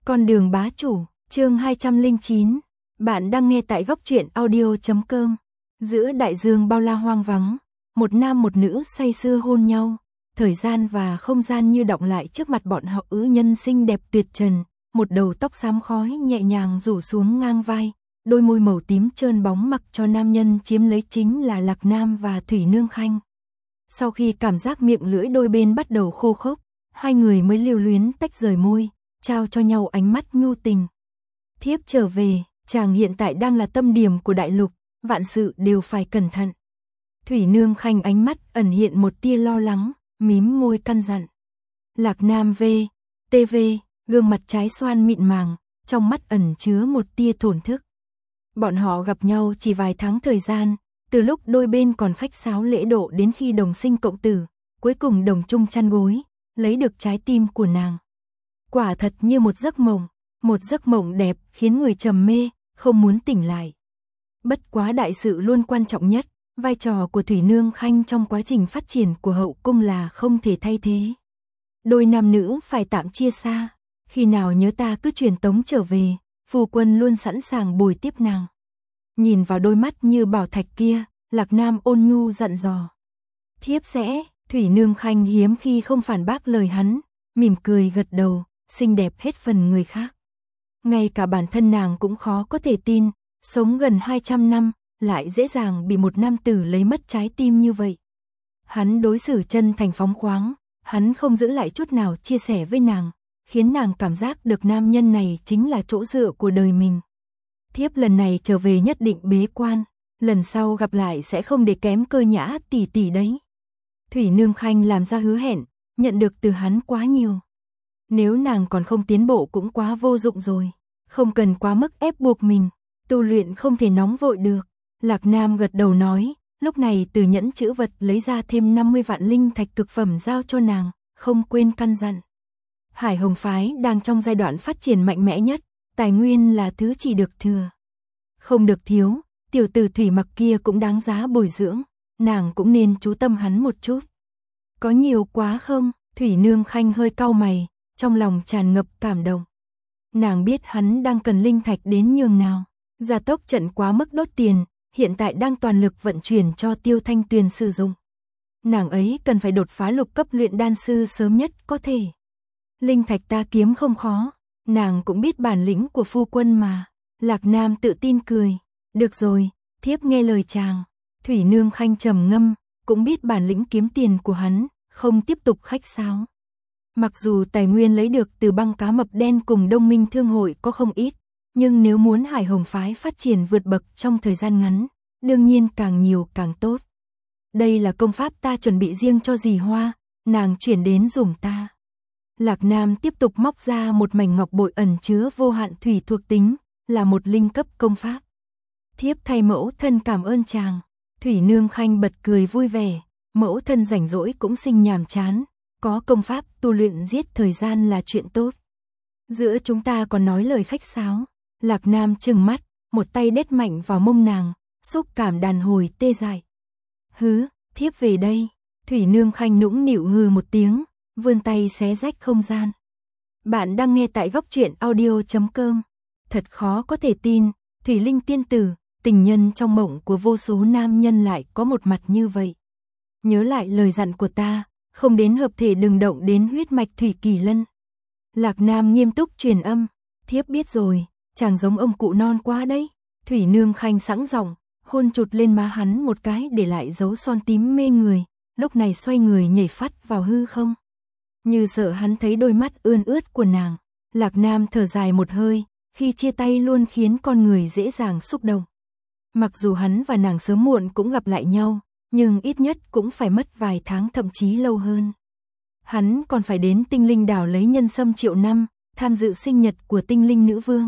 Con đường bá chủ, chương 209. Bạn đang nghe tại góc truyện audio.com. Giữa đại dương bao la hoang vắng, một nam một nữ say sưa hôn nhau, thời gian và không gian như đọng lại trước mặt bọn họ. Ứ nhân xinh đẹp tuyệt trần, một đầu tóc xám khói nhẹ nhàng rủ xuống ngang vai, đôi môi màu tím trơn bóng mặc cho nam nhân chiếm lấy chính là Lạc Nam và Thủy Nương Khanh. Sau khi cảm giác miệng lưỡi đôi bên bắt đầu khô khốc, hai người mới lưu luyến tách rời môi, trao cho nhau ánh mắt nhu tình. Thiếp trở về, chàng hiện tại đang là tâm điểm của đại lục, vạn sự đều phải cẩn thận. Thủy Nương Khanh ánh mắt ẩn hiện một tia lo lắng, mím môi căn dặn. Lạc Nam TV, gương mặt trái xoan mịn màng, trong mắt ẩn chứa một tia thổn thức. Bọn họ gặp nhau chỉ vài tháng thời gian, từ lúc đôi bên còn khách sáo lễ độ đến khi đồng sinh cộng tử, cuối cùng đồng chung chăn gối, lấy được trái tim của nàng. Quả thật như một giấc mộng đẹp khiến người trầm mê, không muốn tỉnh lại. Bất quá đại sự luôn quan trọng nhất, vai trò của Thủy Nương Khanh trong quá trình phát triển của hậu cung là không thể thay thế. Đôi nam nữ phải tạm chia xa, khi nào nhớ ta cứ truyền tống trở về, phu quân luôn sẵn sàng bồi tiếp nàng. Nhìn vào đôi mắt như bảo thạch kia, Lạc Nam ôn nhu dặn dò. Thiếp sẽ, Thủy Nương Khanh hiếm khi không phản bác lời hắn, mỉm cười gật đầu, xinh đẹp hết phần người khác. Ngay cả bản thân nàng cũng khó có thể tin, sống gần 200 năm, lại dễ dàng bị một nam tử lấy mất trái tim như vậy. Hắn đối xử chân thành phóng khoáng, hắn không giữ lại chút nào chia sẻ với nàng, khiến nàng cảm giác được nam nhân này chính là chỗ dựa của đời mình. Thiếp lần này trở về nhất định bế quan, lần sau gặp lại sẽ không để kém Cơ Nhã tỷ tỷ đấy. Thủy Nương Khanh làm ra hứa hẹn, nhận được từ hắn quá nhiều. Nếu nàng còn không tiến bộ cũng quá vô dụng rồi, không cần quá mức ép buộc mình, tu luyện không thể nóng vội được. Lạc Nam gật đầu nói, lúc này từ nhẫn chữ vật lấy ra thêm 50 vạn linh thạch cực phẩm giao cho nàng, không quên căn dặn. Hải Hồng phái đang trong giai đoạn phát triển mạnh mẽ nhất, tài nguyên là thứ chỉ được thừa, không được thiếu. Tiểu tử Thủy Mặc kia cũng đáng giá bồi dưỡng, nàng cũng nên chú tâm hắn một chút. Có nhiều quá không? Thủy Nương Khanh hơi cau mày, trong lòng tràn ngập cảm động. Nàng biết hắn đang cần linh thạch đến nhường nào, gia tốc trận quá mức đốt tiền, hiện tại đang toàn lực vận chuyển cho Tiêu Thanh Tuyền sử dụng. Nàng ấy cần phải đột phá lục cấp luyện đan sư sớm nhất có thể. Linh thạch ta kiếm không khó, nàng cũng biết bản lĩnh của phu quân mà. Lạc Nam tự tin cười, được rồi, thiếp nghe lời chàng. Thủy Nương Khanh trầm ngâm, cũng biết bản lĩnh kiếm tiền của hắn, không tiếp tục khách sáo. Mặc dù tài nguyên lấy được từ băng cá mập đen cùng Đông Minh Thương hội có không ít, nhưng nếu muốn Hải Hồng phái phát triển vượt bậc trong thời gian ngắn, đương nhiên càng nhiều càng tốt. Đây là công pháp ta chuẩn bị riêng cho dì Hoa, nàng chuyển đến dùm ta. Lạc Nam tiếp tục móc ra một mảnh ngọc bội ẩn chứa vô hạn thủy thuộc tính, là một linh cấp công pháp. Thiếp thay mẫu thân cảm ơn chàng. Thủy Nương Khanh bật cười vui vẻ, mẫu thân rảnh rỗi cũng sinh nhàm chán, có công pháp tu luyện giết thời gian là chuyện tốt. Giữa chúng ta còn nói lời khách sáo. Lạc Nam trừng mắt, một tay đét mạnh vào mông nàng, xúc cảm đàn hồi tê dại. Hứ, thiếp về đây. Thủy Nương Khanh nũng nịu hừ một tiếng, vươn tay xé rách không gian. Bạn đang nghe tại góc truyện audio.com. Thật khó có thể tin, Thủy Linh tiên tử, tình nhân trong mộng của vô số nam nhân lại có một mặt như vậy. Nhớ lại lời dặn của ta, không đến hợp thể đừng động đến huyết mạch Thủy Kỳ Lân. Lạc Nam nghiêm túc truyền âm, thiếp biết rồi, chàng giống ông cụ non quá đấy. Thủy Nương Khanh sẵn giọng, hôn chụt lên má hắn một cái để lại dấu son tím mê người, lúc này xoay người nhảy phắt vào hư không. Như sợ hắn thấy đôi mắt ươn ướt của nàng, Lạc Nam thở dài một hơi, khi chia tay luôn khiến con người dễ dàng xúc động. Mặc dù hắn và nàng sớm muộn cũng gặp lại nhau, nhưng ít nhất cũng phải mất vài tháng thậm chí lâu hơn. Hắn còn phải đến Tinh Linh đảo lấy nhân sâm triệu năm, tham dự sinh nhật của Tinh Linh nữ vương.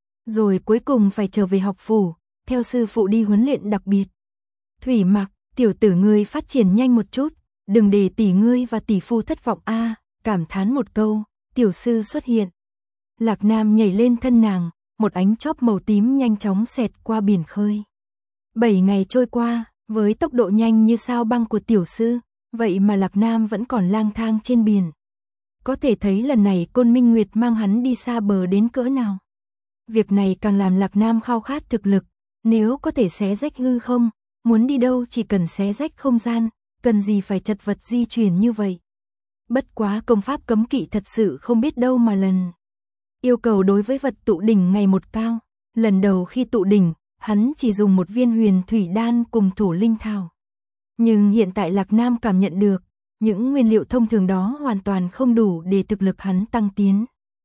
Rồi cuối cùng phải trở về học phủ, theo sư phụ đi huấn luyện đặc biệt. Thủy Mặc, tiểu tử ngươi phát triển nhanh một chút, đừng để tỷ ngươi và tỷ phu thất vọng a. Cảm thán một câu, tiểu sư xuất hiện. Lạc Nam nhảy lên thân nàng, một ánh chóp màu tím nhanh chóng xẹt qua biển khơi. 7 ngày trôi qua, với tốc độ nhanh như sao băng của tiểu sư, vậy mà Lạc Nam vẫn còn lang thang trên biển. Có thể thấy lần này Côn Minh Nguyệt mang hắn đi xa bờ đến cỡ nào. Việc này càng làm Lạc Nam khao khát thực lực, nếu có thể xé rách hư không, muốn đi đâu chỉ cần xé rách không gian, cần gì phải chật vật di chuyển như vậy. Bất quá công pháp cấm kỵ thật sự không biết đâu mà lần. Yêu cầu đối với vật tụ đỉnh ngày một cao, lần đầu khi tụ đỉnh, hắn chỉ dùng một viên huyền thủy đan cùng thổ linh thảo. Nhưng hiện tại Lạc Nam cảm nhận được, những nguyên liệu thông thường đó hoàn toàn không đủ để thực lực hắn tăng tiến.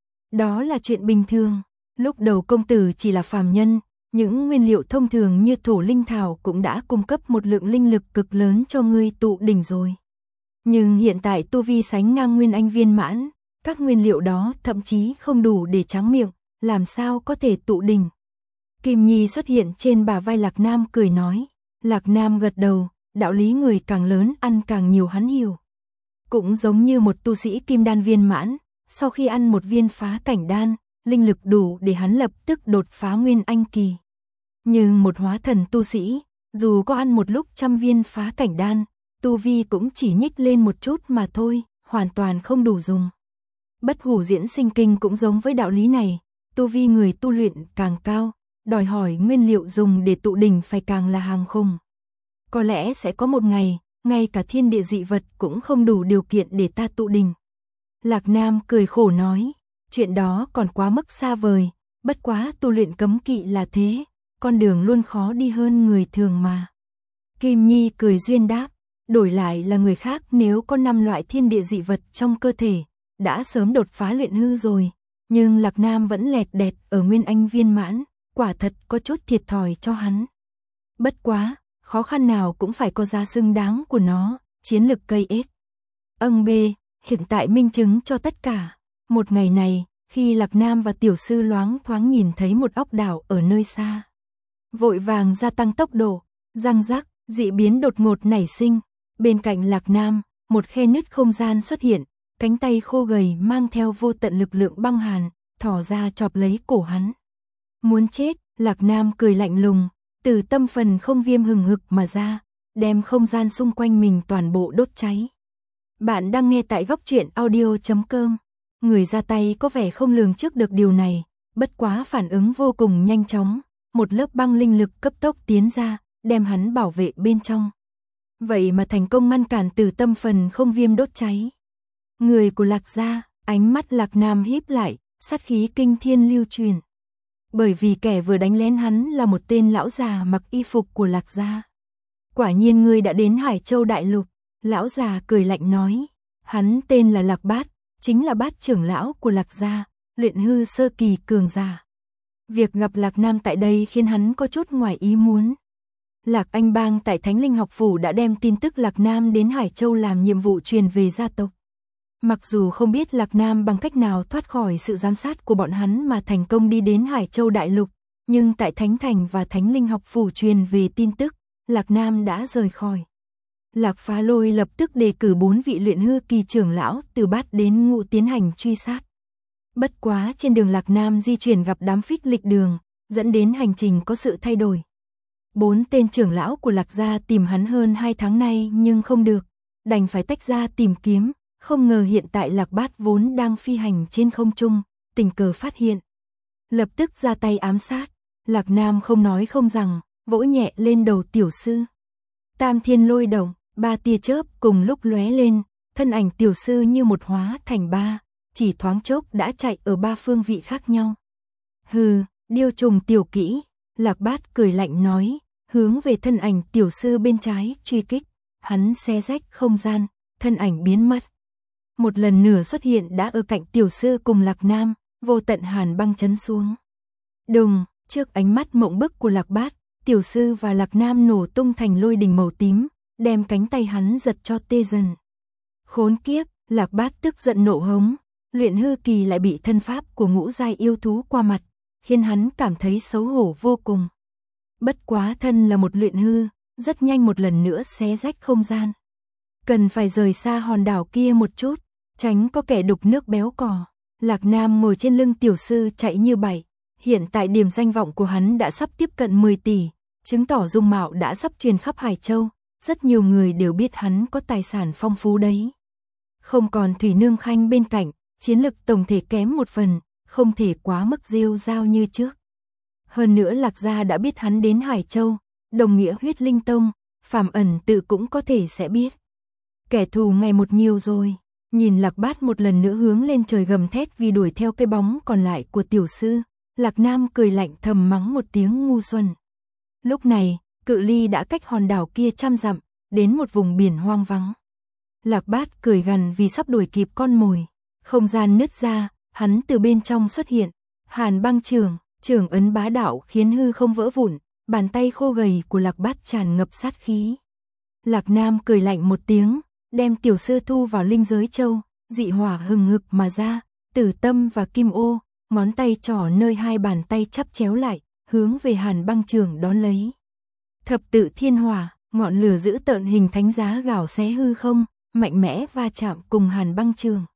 Đó là chuyện bình thường, lúc đầu công tử chỉ là phàm nhân, những nguyên liệu thông thường như thổ linh thảo cũng đã cung cấp một lượng linh lực cực lớn cho ngươi tụ đỉnh rồi. Nhưng hiện tại tu vi sánh ngang Nguyên Anh viên mãn, các nguyên liệu đó thậm chí không đủ để tráng miệng, làm sao có thể tụ đỉnh. Kim Nhi xuất hiện trên bả vai Lạc Nam cười nói. Lạc Nam gật đầu, đạo lý người càng lớn ăn càng nhiều hắn hiểu. Cũng giống như một tu sĩ kim đan viên mãn, sau khi ăn một viên phá cảnh đan, linh lực đủ để hắn lập tức đột phá Nguyên Anh kỳ. Nhưng một hóa thần tu sĩ, dù có ăn một lúc 100 viên phá cảnh đan, tu vi cũng chỉ nhích lên một chút mà thôi, hoàn toàn không đủ dùng. Bất hủ diễn sinh kinh cũng giống với đạo lý này, tu vi người tu luyện càng cao, đòi hỏi nguyên liệu dùng để tụ đỉnh phải càng là hàng khủng. Có lẽ sẽ có một ngày, ngay cả thiên địa dị vật cũng không đủ điều kiện để ta tụ đỉnh. Lạc Nam cười khổ nói, chuyện đó còn quá mức xa vời, bất quá tu luyện cấm kỵ là thế, con đường luôn khó đi hơn người thường mà. Kim Nhi cười duyên đáp, đổi lại là người khác nếu có 5 loại thiên địa dị vật trong cơ thể, đã sớm đột phá luyện hư rồi, nhưng Lạc Nam vẫn lẹt đẹt ở Nguyên Anh viên mãn, quả thật có chút thiệt thòi cho hắn. Bất quá, khó khăn nào cũng phải có giá xứng đáng của nó, chiến lực cây ết. B, hiện tại minh chứng cho tất cả. Một ngày này, khi Lạc Nam và tiểu sư loáng thoáng nhìn thấy một ốc đảo ở nơi xa, vội vàng gia tăng tốc độ, răng rắc, dị biến đột ngột nảy sinh. Bên cạnh Lạc Nam, một khe nứt không gian xuất hiện, cánh tay khô gầy mang theo vô tận lực lượng băng hàn, thò ra chọp lấy cổ hắn. Muốn chết, Lạc Nam cười lạnh lùng, từ tâm phần không viêm hừng hực mà ra, đem không gian xung quanh mình toàn bộ đốt cháy. Bạn đang nghe tại góc truyện audio.com. Người ra tay có vẻ không lường trước được điều này, bất quá phản ứng vô cùng nhanh chóng, một lớp băng linh lực cấp tốc tiến ra, đem hắn bảo vệ bên trong. Vậy mà thành công ngăn cản từ tâm phần không viêm đốt cháy. Người của Lạc gia, ánh mắt Lạc Nam híp lại, sát khí kinh thiên lưu truyền. Bởi vì kẻ vừa đánh lén hắn là một tên lão già mặc y phục của Lạc gia. Quả nhiên ngươi đã đến Hải Châu Đại Lục, lão già cười lạnh nói. Hắn tên là Lạc Bát, chính là Bát trưởng lão của Lạc gia, luyện hư sơ kỳ cường giả. Việc gặp Lạc Nam tại đây khiến hắn có chút ngoài ý muốn. Lạc Anh Bang tại Thánh Linh học phủ đã đem tin tức Lạc Nam đến Hải Châu làm nhiệm vụ truyền về gia tộc. Mặc dù không biết Lạc Nam bằng cách nào thoát khỏi sự giám sát của bọn hắn mà thành công đi đến Hải Châu Đại Lục, nhưng tại Thánh Thành và Thánh Linh học phủ truyền về tin tức, Lạc Nam đã rời khỏi. Lạc Phá Lôi lập tức đề cử 4 vị luyện hư kỳ trưởng lão từ Bát đến Ngũ tiến hành truy sát. Bất quá trên đường Lạc Nam di chuyển gặp đám phích lịch đường, dẫn đến hành trình có sự thay đổi. 4 tên trưởng lão của Lạc gia tìm hắn hơn 2 tháng nay nhưng không được, đành phải tách ra tìm kiếm, không ngờ hiện tại Lạc Bát vốn đang phi hành trên không trung, tình cờ phát hiện. Lập tức ra tay ám sát, Lạc Nam không nói không rằng, vỗ nhẹ lên đầu tiểu sư. Tam thiên lôi động, 3 tia chớp cùng lúc lóe lên, thân ảnh tiểu sư như một hóa thành 3, chỉ thoáng chốc đã chạy ở 3 phương vị khác nhau. Hừ, điêu trùng tiểu kỹ, Lạc Bát cười lạnh nói, hướng về thân ảnh tiểu sư bên trái truy kích, hắn xé rách không gian, thân ảnh biến mất. Một lần nữa xuất hiện đã ở cạnh tiểu sư cùng Lạc Nam, vô tận hàn băng chấn xuống. Đùng, trước ánh mắt mộng bức của Lạc Bát, tiểu sư và Lạc Nam nổ tung thành lôi đình màu tím, đem cánh tay hắn giật cho tê dần. Khốn kiếp, Lạc Bát tức giận nộ hống, luyện hư kỳ lại bị thân pháp của ngũ giai yêu thú qua mặt, khiến hắn cảm thấy xấu hổ vô cùng. Bất quá thân là một luyện hư, rất nhanh một lần nữa xé rách không gian. Cần phải rời xa hòn đảo kia một chút, tránh có kẻ đục nước béo cò. Lạc Nam ngồi trên lưng tiểu sư chạy như bay. Hiện tại điểm danh vọng của hắn đã sắp tiếp cận 10 tỷ, chứng tỏ dung mạo đã sắp truyền khắp Hải Châu. Rất nhiều người đều biết hắn có tài sản phong phú đấy. Không còn Thủy Nương Khanh bên cạnh, chiến lực tổng thể kém một phần, không thể quá mức rêu rao như trước. Hơn nữa Lạc Gia đã biết hắn đến Hải Châu, đồng nghĩa Huyết Linh Tông, Phàm Ẩn Tự cũng có thể sẽ biết. Kẻ thù ngày một nhiều rồi, nhìn Lạc Bát một lần nữa hướng lên trời gầm thét vì đuổi theo cái bóng còn lại của tiểu sư, Lạc Nam cười lạnh thầm mắng một tiếng ngu xuẩn. Lúc này, cự ly đã cách hòn đảo kia trăm dặm, đến một vùng biển hoang vắng. Lạc Bát cười gằn vì sắp đuổi kịp con mồi, không gian nứt ra, hắn từ bên trong xuất hiện, Hàn Băng trưởng ấn bá đạo khiến hư không vỡ vụn, bàn tay khô gầy của Lạc Bát tràn ngập sát khí. Lạc Nam cười lạnh một tiếng, đem tiểu sư thu vào linh giới châu, dị hỏa hừng hực mà ra, Tử Tâm và Kim Ô, ngón tay trỏ nơi hai bàn tay chắp chéo lại, hướng về Hàn Băng trưởng đón lấy. Thập tự thiên hỏa, ngọn lửa dữ tợn hình thánh giá gào xé hư không, mạnh mẽ va chạm cùng Hàn Băng trường.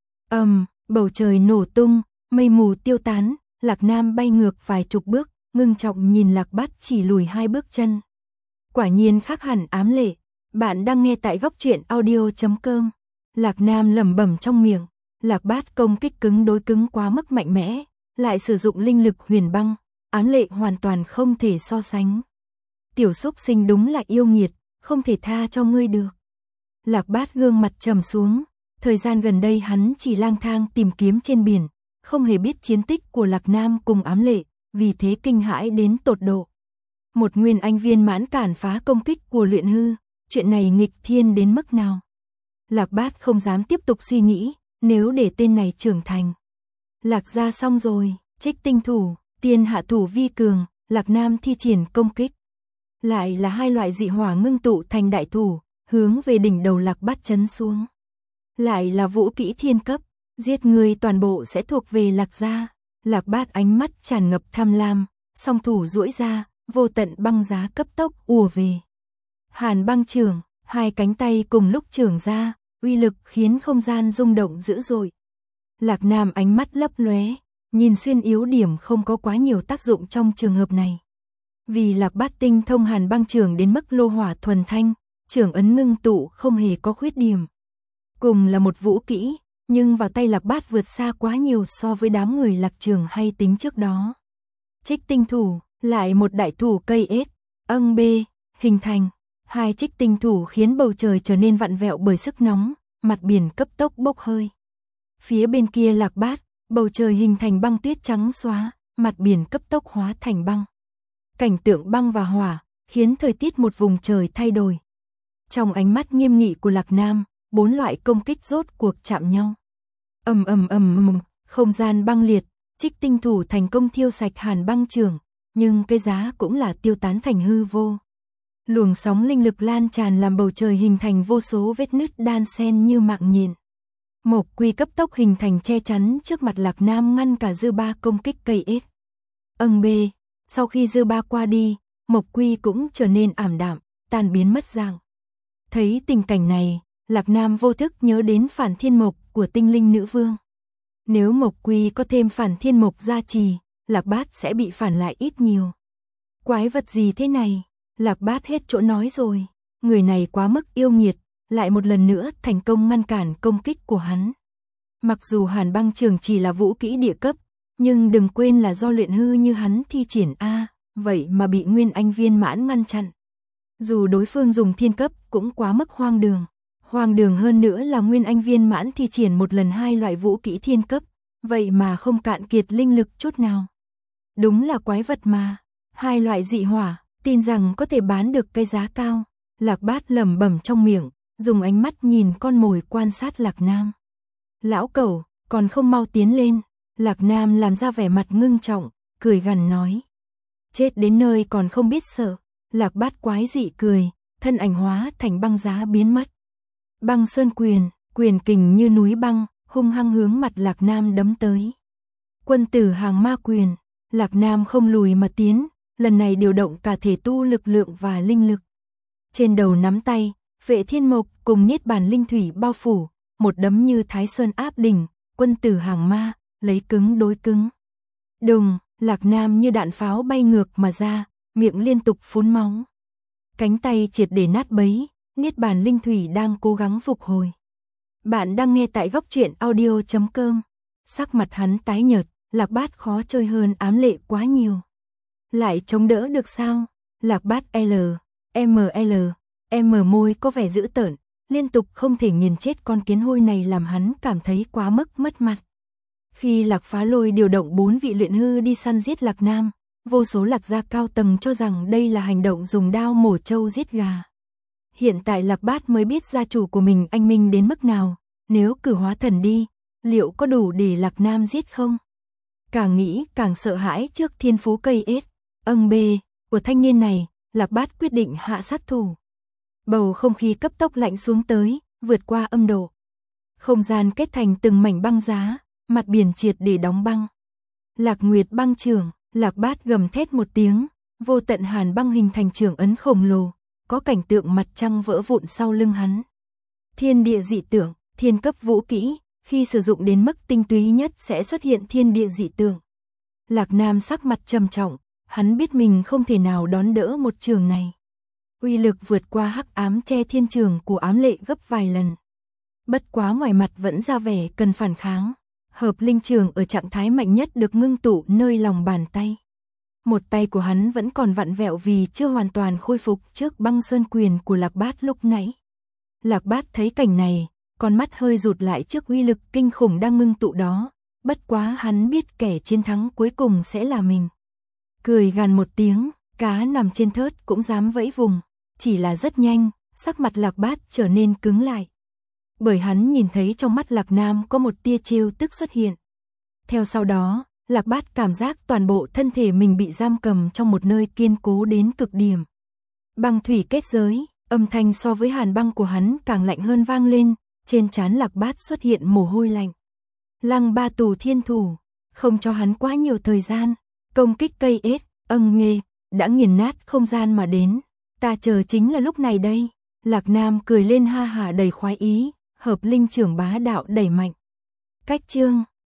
Bầu trời nổ tung, mây mù tiêu tán, Lạc Nam bay ngược vài chục bước, ngưng trọng nhìn Lạc Bát chỉ lùi 2 bước chân. Quả nhiên khác hẳn ám lệ. Bạn đang nghe tại góc truyện audio.com. Lạc Nam lẩm bẩm trong miệng, Lạc Bát công kích cứng đối cứng quá mức mạnh mẽ, lại sử dụng linh lực huyền băng, ám lệ hoàn toàn không thể so sánh. Tiểu xúc sinh đúng là yêu nghiệt, không thể tha cho ngươi được. Lạc Bát gương mặt trầm xuống, thời gian gần đây hắn chỉ lang thang tìm kiếm trên biển, không hề biết chiến tích của Lạc Nam cùng ám lệ, vì thế kinh hãi đến tột độ. Một nguyên anh viên mãn cản phá công kích của luyện hư, chuyện này nghịch thiên đến mức nào? Lạc Bát không dám tiếp tục suy nghĩ, nếu để tên này trưởng thành. Lạc Gia xong rồi, Trích Tinh thủ, tiên hạ thủ vi cường, Lạc Nam thi triển công kích. Lại là hai loại dị hỏa ngưng tụ thành đại thủ, hướng về đỉnh đầu Lạc Bát chấn xuống. Lại là vũ kỹ thiên cấp, giết người toàn bộ sẽ thuộc về Lạc Gia. Lạc Bát ánh mắt tràn ngập tham lam, song thủ duỗi ra, vô tận băng giá cấp tốc ùa về. Hàn Băng trưởng, hai cánh tay cùng lúc trưởng ra, uy lực khiến không gian rung động dữ dội. Lạc Nam ánh mắt lấp lóe, nhìn xuyên yếu điểm không có quá nhiều tác dụng trong trường hợp này. Vì Lạc Bát tinh thông Hàn Băng trưởng đến mức lô hỏa thuần thanh, trưởng ấn ngưng tụ không hề có khuyết điểm. Cùng là một vũ kỹ, nhưng vào tay Lạc Bát vượt xa quá nhiều so với đám người Lạc Trường hay tính trước đó. Trích Tinh thủ, lại một đại thủ cây ết, hình thành. Hai trích tinh thủ khiến bầu trời trở nên vặn vẹo bởi sức nóng, mặt biển cấp tốc bốc hơi. Phía bên kia Lạc Bát, bầu trời hình thành băng tuyết trắng xóa, mặt biển cấp tốc hóa thành băng. Cảnh tượng băng và hỏa, khiến thời tiết một vùng trời thay đổi. Trong ánh mắt nghiêm nghị của Lạc Nam, 4 loại công kích rốt cuộc chạm nhau. Không gian băng liệt, trích tinh thủ thành công thiêu sạch Hàn Băng trưởng, nhưng cái giá cũng là tiêu tán thành hư vô. Luồng sóng linh lực lan tràn làm bầu trời hình thành vô số vết nứt đan xen như mạng nhện. Mộc Quy cấp tốc hình thành che chắn trước mặt Lạc Nam ngăn cả dư ba công kích cây ết. Sau khi dư ba qua đi, Mộc Quy cũng trở nên ảm đạm, tan biến mất dạng. Thấy tình cảnh này, Lạc Nam vô thức nhớ đến Phản Thiên Mộc của Tinh Linh Nữ Vương. Nếu Mộc Quy có thêm Phản Thiên Mộc gia trì, Lạc Bát sẽ bị phản lại ít nhiều. Quái vật gì thế này? Lạc Bát hết chỗ nói rồi, người này quá mức yêu nghiệt, lại một lần nữa thành công ngăn cản công kích của hắn. Mặc dù Hàn Băng trường chỉ là vũ kỹ địa cấp, nhưng đừng quên là do luyện hư như hắn thi triển vậy mà bị Nguyên Anh viên mãn ngăn chặn. Dù đối phương dùng thiên cấp cũng quá mức hoang đường. Hoang đường hơn nữa là Nguyên Anh viên mãn thi triển một lần 2 loại vũ kỹ thiên cấp, vậy mà không cạn kiệt linh lực chút nào. Đúng là quái vật mà, 2 loại dị hỏa, tin rằng có thể bán được cái giá cao. Lạc Bát lẩm bẩm trong miệng, dùng ánh mắt nhìn con mồi quan sát Lạc Nam. Lão cẩu, còn không mau tiến lên. Lạc Nam làm ra vẻ mặt ngưng trọng, cười gằn nói. Chết đến nơi còn không biết sợ. Lạc Bát quái dị cười, thân ảnh hóa thành băng giá biến mất. Băng sơn quyền, quyền kình như núi băng, hung hăng hướng mặt Lạc Nam đấm tới. Quân tử hàng ma quyền, Lạc Nam không lùi mà tiến, lần này điều động cả thể tu lực lượng và linh lực. Trên đầu nắm tay, Vệ Thiên Mộc cùng Niết Bàn linh thủy bao phủ, một đấm như Thái Sơn áp đỉnh, quân tử hàng ma, lấy cứng đối cứng. Đùng, Lạc Nam như đạn pháo bay ngược mà ra, miệng liên tục phun máu. Cánh tay triệt để nát bấy, Niết Bàn linh thủy đang cố gắng phục hồi. Bạn đang nghe tại góc truyện audio.com. Sắc mặt hắn tái nhợt, Lạc Bát khó chơi hơn Ám Lệ quá nhiều. Lại chống đỡ được sao? Lạc Bát môi có vẻ dữ tợn, liên tục không thể nghiền chết con kiến hôi này làm hắn cảm thấy quá mức mất mặt. Khi Lạc Phá Lôi điều động 4 vị luyện hư đi săn giết Lạc Nam, vô số Lạc gia cao tầng cho rằng đây là hành động dùng đao mổ trâu giết gà. Hiện tại Lạc Bát mới biết gia chủ của mình anh minh đến mức nào, nếu cử hóa thần đi, liệu có đủ để Lạc Nam giết không? Càng nghĩ càng sợ hãi trước thiên phú cây bê của thanh niên này, Lạc Bát quyết định hạ sát thủ. Bầu không khí cấp tốc lạnh xuống tới, vượt qua âm độ. Không gian kết thành từng mảnh băng giá, mặt biển triệt để đóng băng. Lạc Nguyệt băng trưởng, Lạc Bát gầm thét một tiếng, vô tận hàn băng hình thành trường ấn khổng lồ, có cảnh tượng mặt trăng vỡ vụn sau lưng hắn. Thiên địa dị tượng, thiên cấp vũ kỹ, khi sử dụng đến mức tinh túy nhất sẽ xuất hiện thiên địa dị tượng. Lạc Nam sắc mặt trầm trọng, hắn biết mình không thể nào đón đỡ một trường này. Uy lực vượt qua hắc ám che thiên trường của Ám Lệ gấp vài lần. Bất quá ngoài mặt vẫn ra vẻ cần phản kháng. Hợp linh trường ở trạng thái mạnh nhất được ngưng tụ nơi lòng bàn tay. Một tay của hắn vẫn còn vặn vẹo vì chưa hoàn toàn khôi phục trước băng sơn quyền của Lạc Bát lúc nãy. Lạc Bát thấy cảnh này, con mắt hơi rụt lại trước uy lực kinh khủng đang ngưng tụ đó. Bất quá hắn biết kẻ chiến thắng cuối cùng sẽ là mình. Cười gằn một tiếng, cá nằm trên thớt cũng dám vẫy vùng. Chỉ là rất nhanh, sắc mặt Lạc Bát trở nên cứng lại. Bởi hắn nhìn thấy trong mắt Lạc Nam có một tia trêu tức xuất hiện. Theo sau đó, Lạc Bát cảm giác toàn bộ thân thể mình bị giam cầm trong một nơi kiên cố đến cực điểm. Băng thủy kết giới, âm thanh so với hàn băng của hắn càng lạnh hơn vang lên, trên trán Lạc Bát xuất hiện mồ hôi lạnh. Lăng Ba Tù Thiên Thủ, không cho hắn quá nhiều thời gian, công kích cây nghê, đã nghiền nát không gian mà đến. Ta chờ chính là lúc này đây. Lạc Nam cười lên ha hả đầy khoái ý, hợp linh trưởng bá đạo đẩy mạnh. Cách chương